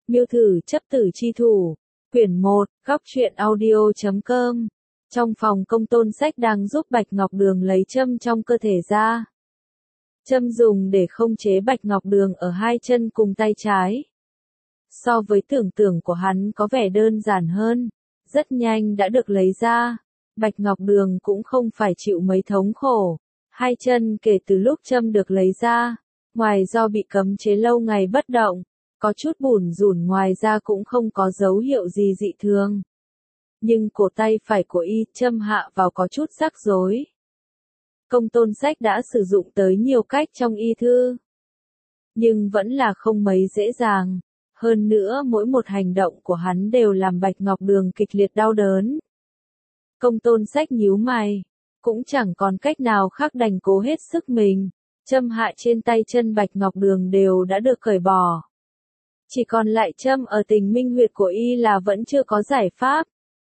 Miêu thử chấp tử chi thủ. Quyển 1, góc truyện audio.com. Trong phòng Công Tôn Sách đang giúp Bạch Ngọc Đường lấy châm trong cơ thể ra. Châm dùng để khống chế Bạch Ngọc Đường ở hai chân cùng tay trái. So với tưởng tượng của hắn có vẻ đơn giản hơn, rất nhanh đã được lấy ra. Bạch Ngọc Đường cũng không phải chịu mấy thống khổ. Hai chân kể từ lúc châm được lấy ra, ngoài do bị cấm chế lâu ngày bất động, có chút bủn rủn, ngoài ra cũng không có dấu hiệu gì dị thường. Nhưng cổ tay phải của y châm hạ vào có chút rắc rối. Công Tôn Sách đã sử dụng tới nhiều cách trong y thư, nhưng vẫn là không mấy dễ dàng. Hơn nữa mỗi một hành động của hắn đều làm Bạch Ngọc Đường kịch liệt đau đớn. Công Tôn Sách nhíu mày, cũng chẳng còn cách nào khác đành cố hết sức mình. Châm hạ trên tay chân Bạch Ngọc Đường đều đã được cởi bỏ. Chỉ còn lại châm ở Tình Minh huyệt của y là vẫn chưa có giải pháp.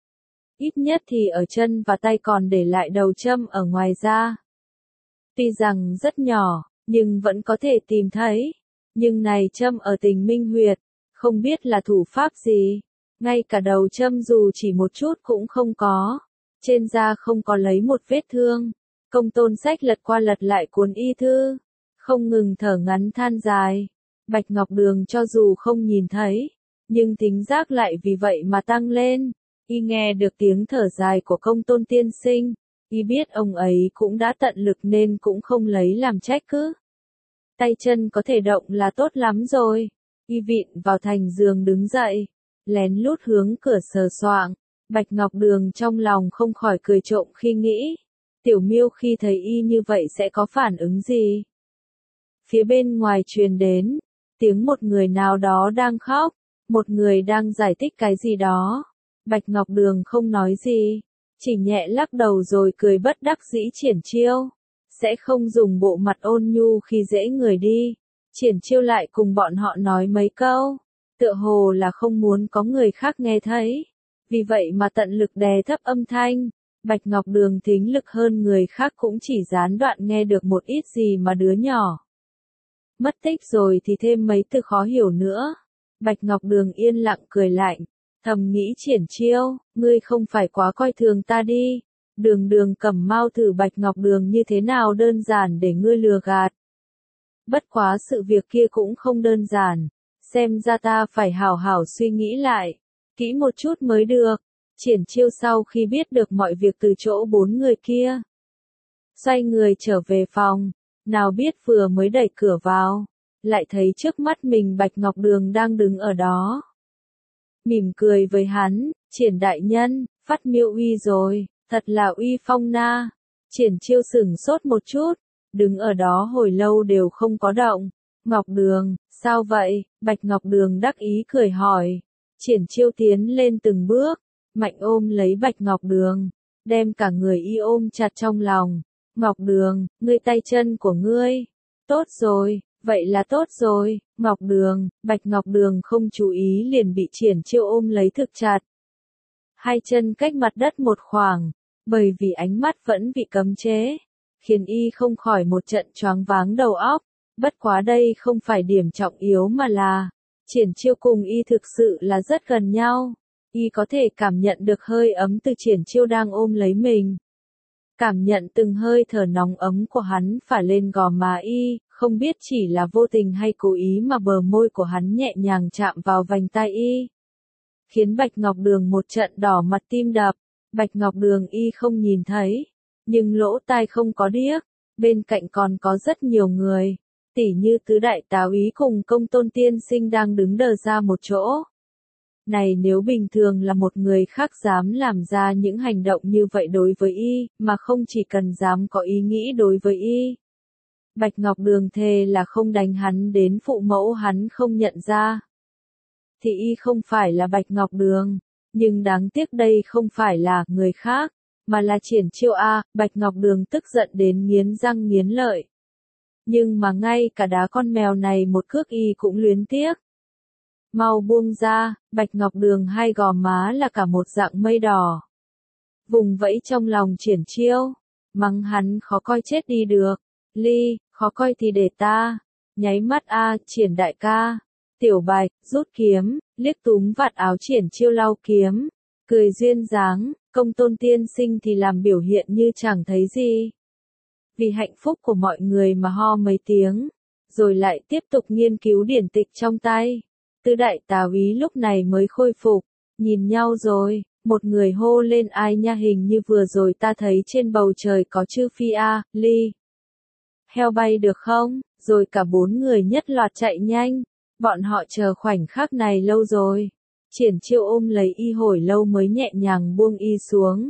Ít nhất thì ở chân và tay còn để lại đầu châm ở ngoài da. Tuy rằng rất nhỏ, nhưng vẫn có thể tìm thấy. Nhưng này châm ở Tình Minh huyệt, không biết là thủ pháp gì. Ngay cả đầu châm dù chỉ một chút cũng không có. Trên da không có lấy một vết thương. Công Tôn Sách lật qua lật lại cuốn y thư, không ngừng thở ngắn than dài. Bạch Ngọc Đường cho dù không nhìn thấy, nhưng thính giác lại vì vậy mà tăng lên. Y nghe được tiếng thở dài của Công Tôn tiên sinh, y biết ông ấy cũng đã tận lực nên cũng không lấy làm trách cứ. Tay chân có thể động là tốt lắm rồi. Y vịn vào thành giường đứng dậy, lén lút hướng cửa sờ soạng. Bạch Ngọc Đường trong lòng không khỏi cười trộm khi nghĩ, Tiểu Miêu khi thấy y như vậy sẽ có phản ứng gì. Phía bên ngoài truyền đến tiếng một người nào đó đang khóc, một người đang giải thích cái gì đó. Bạch Ngọc Đường không nói gì, chỉ nhẹ lắc đầu rồi cười bất đắc dĩ triển chiêu. Sẽ không dùng bộ mặt ôn nhu khi dễ người đi. Triển chiêu lại cùng bọn họ nói mấy câu, tựa hồ là không muốn có người khác nghe thấy. Vì vậy mà tận lực đè thấp âm thanh. Bạch Ngọc Đường thính lực hơn người khác cũng chỉ gián đoạn nghe được một ít gì mà đứa nhỏ mất tích rồi thì thêm mấy từ khó hiểu nữa. Bạch Ngọc Đường yên lặng cười lạnh, thầm nghĩ Triển chiêu, ngươi không phải quá coi thường ta đi. Đường Đường Cẩm Mao thử Bạch Ngọc Đường như thế nào đơn giản để ngươi lừa gạt. Bất quá sự việc kia cũng không đơn giản, xem ra ta phải hảo hảo suy nghĩ lại, kỹ một chút mới được. Triển chiêu sau khi biết được mọi việc từ chỗ bốn người kia, xoay người trở về phòng, nào biết vừa mới đẩy cửa vào, lại thấy trước mắt mình Bạch Ngọc Đường đang đứng ở đó. Mỉm cười với hắn, Triển đại nhân, phát miêu uy rồi, thật là uy phong na. Triển chiêu sửng sốt một chút, đứng ở đó hồi lâu đều không có động. Ngọc Đường, sao vậy? Bạch Ngọc Đường đắc ý cười hỏi. Triển chiêu tiến lên từng bước, mạnh ôm lấy Bạch Ngọc Đường, đem cả người y ôm chặt trong lòng. Ngọc Đường, ngươi tay chân của ngươi. Tốt rồi, vậy là tốt rồi. Ngọc Đường, Bạch Ngọc Đường không chú ý liền bị Triển chiêu ôm lấy thực chặt. Hai chân cách mặt đất một khoảng, bởi vì ánh mắt vẫn bị cấm chế, khiến y không khỏi một trận choáng váng đầu óc. Bất quá đây không phải điểm trọng yếu mà là, Triển chiêu cùng y thực sự là rất gần nhau. Y có thể cảm nhận được hơi ấm từ Triển chiêu đang ôm lấy mình. Cảm nhận từng hơi thở nóng ấm của hắn phả lên gò má y, không biết chỉ là vô tình hay cố ý mà bờ môi của hắn nhẹ nhàng chạm vào vành tai y, khiến Bạch Ngọc Đường một trận đỏ mặt tim đập. Bạch Ngọc Đường y không nhìn thấy, nhưng lỗ tai không có điếc, bên cạnh còn có rất nhiều người, tỉ như tứ đại tá úy cùng Công Tôn tiên sinh đang đứng đờ ra một chỗ. Này nếu bình thường là một người khác dám làm ra những hành động như vậy đối với y, mà không chỉ cần dám có ý nghĩ đối với y, Bạch Ngọc Đường thề là không đánh hắn đến phụ mẫu hắn không nhận ra. Thì y không phải là Bạch Ngọc Đường, nhưng đáng tiếc đây không phải là người khác, mà là Triển chiêu a. Bạch Ngọc Đường tức giận đến nghiến răng nghiến lợi. Nhưng mà ngay cả đá con mèo này một cước y cũng luyến tiếc. Mau buông ra. Bạch Ngọc Đường hai gò má là cả một dạng mây đỏ, vùng vẫy trong lòng Triển chiêu, mắng hắn khó coi chết đi được. Ly, khó coi thì để ta. Nháy mắt a. Triển đại ca. Tiểu Bạch, rút kiếm, liếc túm vạt áo Triển Chiêu lau kiếm, cười duyên dáng, Công Tôn tiên sinh thì làm biểu hiện như chẳng thấy gì. Vì hạnh phúc của mọi người mà ho mấy tiếng, rồi lại tiếp tục nghiên cứu điển tịch trong tay. Tư đại tá úy lúc này mới khôi phục, nhìn nhau rồi, một người hô lên ai nha, hình như vừa rồi ta thấy trên bầu trời có chư phi a, ly. Heo bay được không? Rồi cả bốn người nhất loạt chạy nhanh, bọn họ chờ khoảnh khắc này lâu rồi. Triển Chiêu ôm lấy y hồi lâu mới nhẹ nhàng buông y xuống.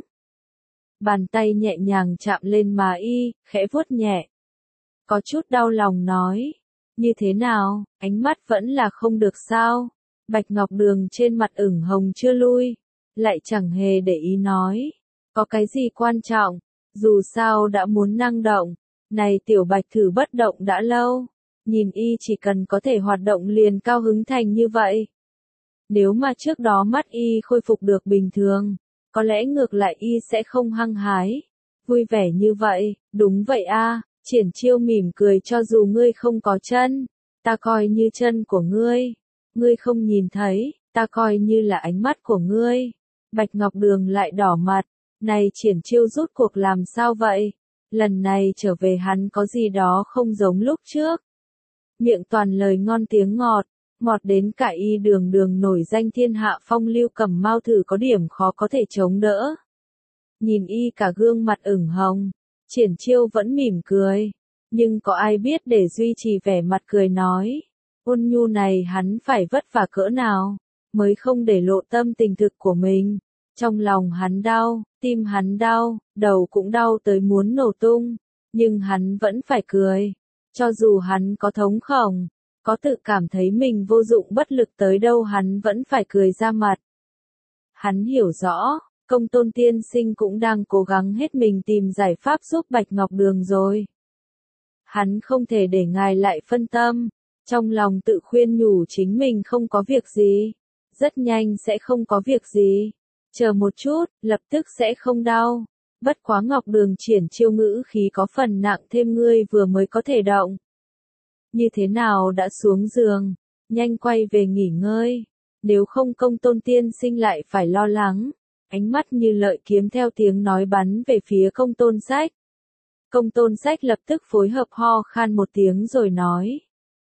Bàn tay nhẹ nhàng chạm lên má y, khẽ vuốt nhẹ. Có chút đau lòng nói, như thế nào, ánh mắt vẫn là không được sao? Bạch Ngọc Đường trên mặt ửng hồng chưa lui, lại chẳng hề để ý nói, có cái gì quan trọng, dù sao đã muốn năng động. Này tiểu Bạch thử bất động đã lâu, nhìn y chỉ cần có thể hoạt động liền cao hứng thành như vậy. Nếu mà trước đó mắt y khôi phục được bình thường, có lẽ ngược lại y sẽ không hăng hái, vui vẻ như vậy. Đúng vậy a, Triển Chiêu mỉm cười, cho dù ngươi không có chân, ta coi như chân của ngươi. Ngươi không nhìn thấy, ta coi như là ánh mắt của ngươi. Bạch Ngọc Đường lại đỏ mặt, này Triển Chiêu rút cuộc làm sao vậy? Lần này trở về hắn có gì đó không giống lúc trước. Miệng toàn lời ngon tiếng ngọt, ngọt đến cả y Đường Đường nổi danh thiên hạ phong lưu Cẩm Mao thử có điểm khó có thể chống đỡ. Nhìn y cả gương mặt ửng hồng, Triển Chiêu vẫn mỉm cười, nhưng có ai biết để duy trì vẻ mặt cười nói, ôn nhu này hắn phải vất vả cỡ nào, mới không để lộ tâm tình thực của mình. Trong lòng hắn đau, tim hắn đau, đầu cũng đau tới muốn nổ tung, nhưng hắn vẫn phải cười. Cho dù hắn có thống khổ, có tự cảm thấy mình vô dụng bất lực tới đâu hắn vẫn phải cười ra mặt. Hắn hiểu rõ, Công Tôn tiên sinh cũng đang cố gắng hết mình tìm giải pháp giúp Bạch Ngọc Đường rồi. Hắn không thể để ngài lại phân tâm, trong lòng tự khuyên nhủ chính mình không có việc gì, rất nhanh sẽ không có việc gì. Chờ một chút, lập tức sẽ không đau. Bất quá Ngọc Đường Triển Chiêu ngữ khí có phần nặng thêm, ngươi vừa mới có thể động. Như thế nào đã xuống giường, nhanh quay về nghỉ ngơi, nếu không Công Tôn tiên sinh lại phải lo lắng. Ánh mắt như lợi kiếm theo tiếng nói bắn về phía Công Tôn Sách. Công Tôn Sách lập tức phối hợp ho khan một tiếng rồi nói.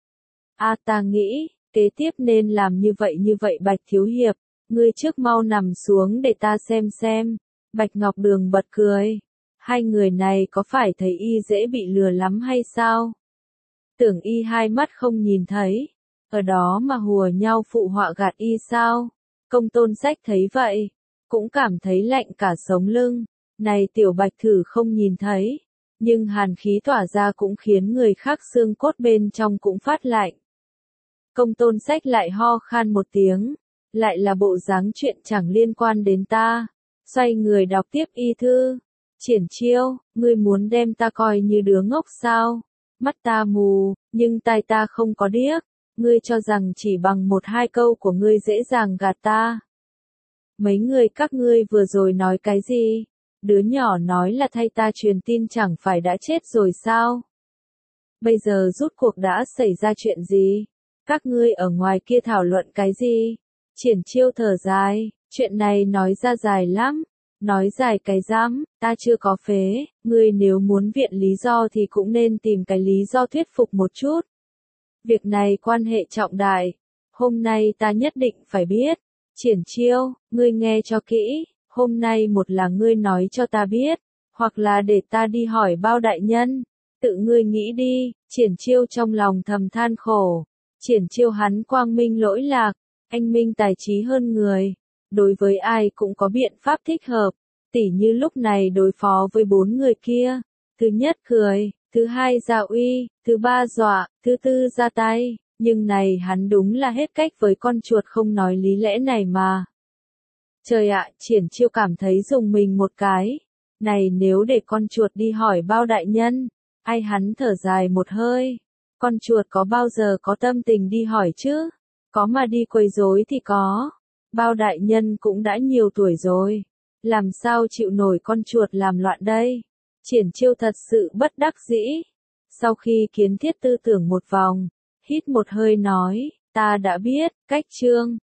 Ta nghĩ, kế tiếp nên làm như vậy Bạch thiếu hiệp. Ngươi trước mau nằm xuống để ta xem. Bạch Ngọc Đường bật cười. Hai người này có phải thấy y dễ bị lừa lắm hay sao? Tưởng y hai mắt không nhìn thấy, ở đó mà hùa nhau phụ họa gạt y sao? Công Tôn Sách thấy vậy, cũng cảm thấy lạnh cả sống lưng. Này tiểu Bạch thử không nhìn thấy, nhưng hàn khí tỏa ra cũng khiến người khác xương cốt bên trong cũng phát lạnh. Công Tôn Sách lại ho khan một tiếng. Lại là bộ dáng chuyện chẳng liên quan đến ta. Xoay người đọc tiếp y thư. Triển Chiêu, ngươi muốn đem ta coi như đứa ngốc sao? Mắt ta mù, nhưng tai ta không có điếc. Ngươi cho rằng chỉ bằng một hai câu của ngươi dễ dàng gạt ta. Mấy người các ngươi vừa rồi nói cái gì? Đứa nhỏ nói là thay ta truyền tin chẳng phải đã chết rồi sao? Bây giờ rút cuộc đã xảy ra chuyện gì? Các ngươi ở ngoài kia thảo luận cái gì? Triển Chiêu thở dài, chuyện này nói ra dài lắm, nói dài cái rắm, ta chưa có phế, ngươi nếu muốn viện lý do thì cũng nên tìm cái lý do thuyết phục một chút. Việc này quan hệ trọng đại, hôm nay ta nhất định phải biết. Triển Chiêu, ngươi nghe cho kỹ, hôm nay một là ngươi nói cho ta biết, hoặc là để ta đi hỏi Bao đại nhân, tự ngươi nghĩ đi. Triển Chiêu trong lòng thầm than khổ, Triển Chiêu hắn quang minh lỗi lạc. Anh minh tài trí hơn người, đối với ai cũng có biện pháp thích hợp, tỉ như lúc này đối phó với bốn người kia. Thứ nhất cười, thứ hai ra uy, thứ ba dọa, thứ tư ra tay, nhưng này hắn đúng là hết cách với con chuột không nói lý lẽ này mà. Trời ạ, Triển Chiêu cảm thấy dùng mình một cái. Này nếu để con chuột đi hỏi Bao đại nhân, ai hắn thở dài một hơi. Con chuột có bao giờ có tâm tình đi hỏi chứ? Có mà đi quấy rối thì có. Bao đại nhân cũng đã nhiều tuổi rồi, làm sao chịu nổi con chuột làm loạn đây? Triển Chiêu thật sự bất đắc dĩ. Sau khi kiến thiết tư tưởng một vòng, hít một hơi nói, ta đã biết, cách chương.